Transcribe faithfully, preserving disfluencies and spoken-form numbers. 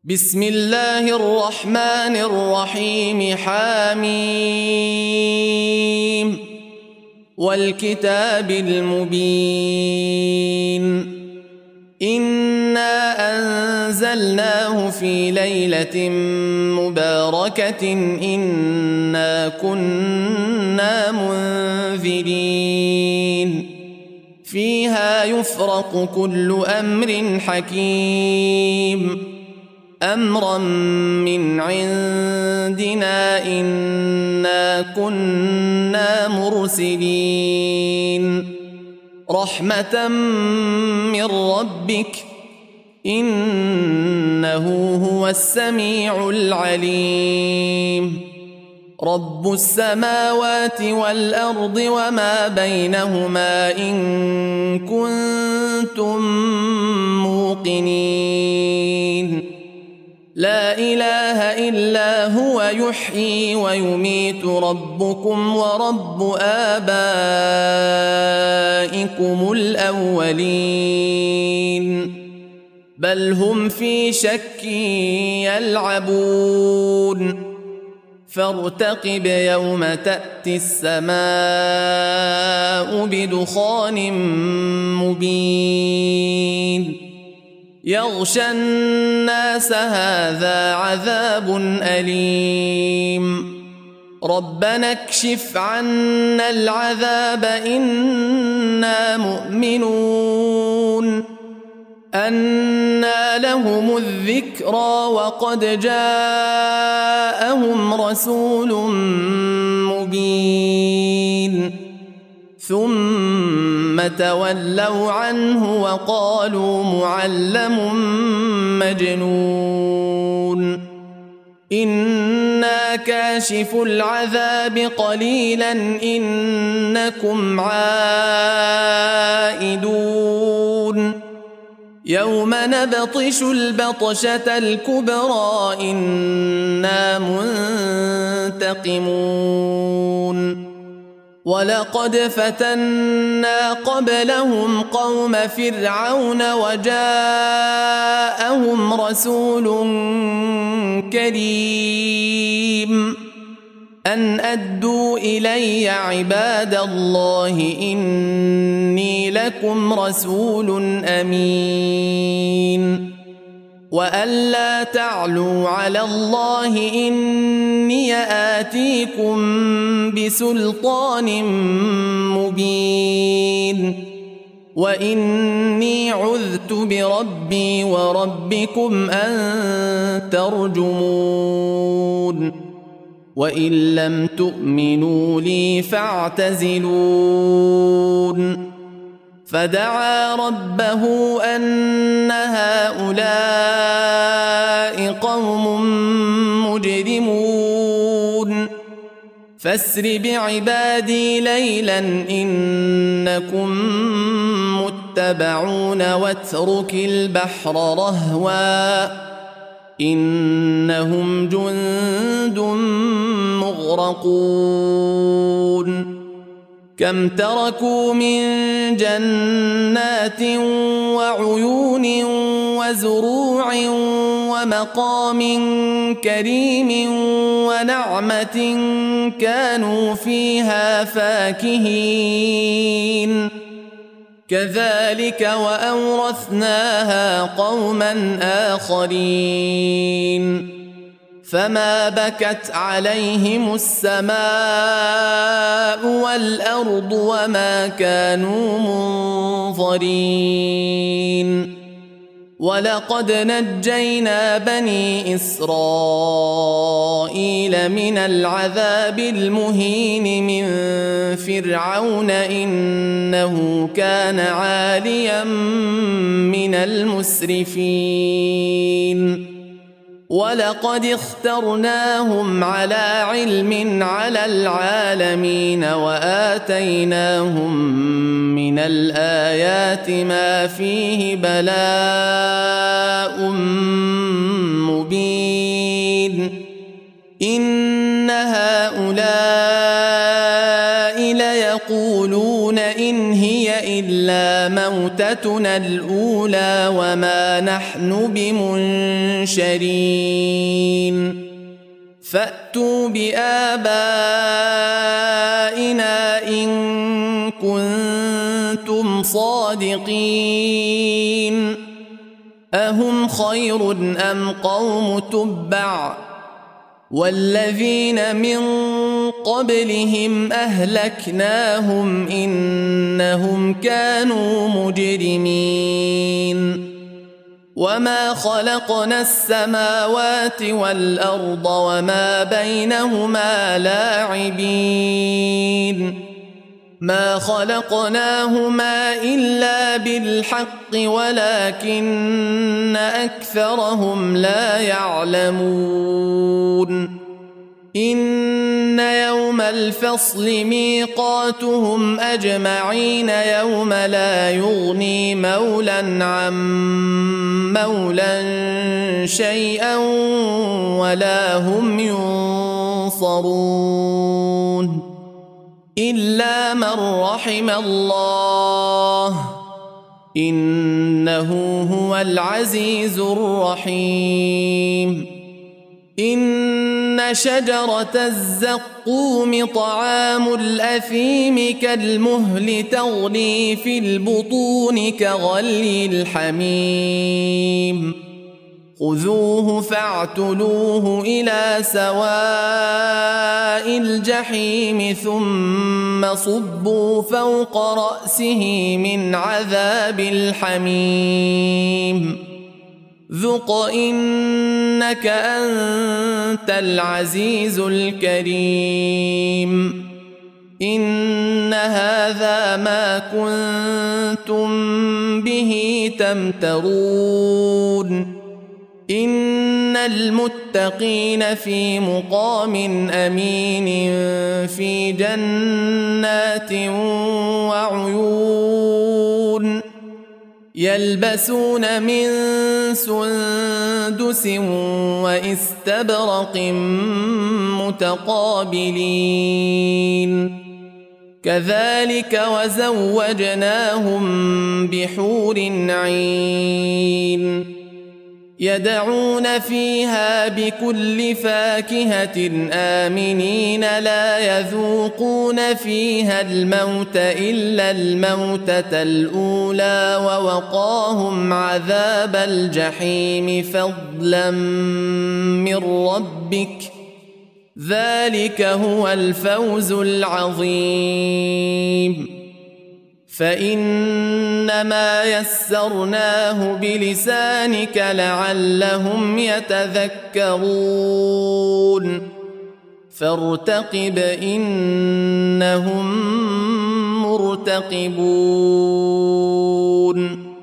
بسم الله الرحمن الرحيم. حاميم والكتاب المبين. إنا أنزلناه في ليلة مباركة إنا كنا منذرين فيها يفرق كل أمر حكيم أمرا من عندنا إنا كنا مرسلين رحمة من ربك إنه هو السميع العليم رب السماوات والأرض وما بينهما إن كنتم موقنين لا إله إلا هو يحيي ويميت ربكم ورب آبائكم الأولين بل هم في شك يلعبون فارتقب يوم تأتي السماء بدخان مبين يغشى الناس هذا عذاب أليم ربنا اكشف عنا العذاب إنا مؤمنون أنى لهم الذكرى وقد جاءهم رسول مبين ثم تولوا عنه وقالوا معلم مجنون إنا كاشف العذاب قليلا إنكم عائدون يوم نبطش البطشة الكبرى إنا منتقمون ولقد فتنا قبلهم قوم فرعون وجاءهم رسول كريم أن أدوا إلي عباد الله إني لكم رسول أمين وأن لا تعلوا على الله إني آتيكم بسلطان مبين وإني عذت بربي وربكم أن ترجمون وإن لم تؤمنوا لي فاعتزلون فدعا ربه أن هؤلاء قوم مجرمون فاسر بعبادي ليلا إنكم متبعون واترك البحر رهوا إنهم جند مغرقون كم تركوا من جنات وعيون وزروع ومقام كريم ونعمة كانوا فيها فاكهين كذلك وأورثناها قوما آخرين فما بكت عليهم السماء والأرض وما كانوا منظرين ولقد نجينا بني إسرائيل من العذاب المهين من فرعون إنه كان عاليا من المسرفين ولقد اخترناهم على علم على العالمين وآتيناهم من الآيات ما فيه بلاء مبين إن هؤلاء ليقولون إن هي إلا موتتنا الأولى وما نحن بمنشرين فأتوا بآبائنا إن كنتم صادقين أهم خير أم قوم تبع والذين من قبلهم أهلكناهم إنهم كانوا مجرمين وما خلقنا السماوات والأرض وما بينهما لاعبين ما خلقناهما إلا بالحق ولكن أكثرهم لا يعلمون إن يوم الفصل ميقاتهم أجمعين يوم لا يغني مولا عن مولا شيئا ولا هم ينصرون إلا من رحم الله إنه هو العزيز الرحيم إن شجرة الزقوم طعام الأثيم كالمهل تغلي في البطون كغلي الحميم خذوه فاعتلوه إلى سواء الجحيم ثم صبوا فوق رأسه من عذاب الحميم ذق إنك أنت العزيز الكريم إن هذا ما كنتم به تمترون إن المتقين في مقام أمين في جنات وعيون يلبسون من سندس واستبرق متقابلين كذلك وزوجناهم بحور عين يدعون فيها بكل فاكهة آمنين لا يذوقون فيها الموت إلا الموتة الأولى ووقاهم عذاب الجحيم فضلا من ربك ذلك هو الفوز العظيم فإنما يسرناه بلسانك لعلهم يتذكرون فارتقب إنهم مرتقبون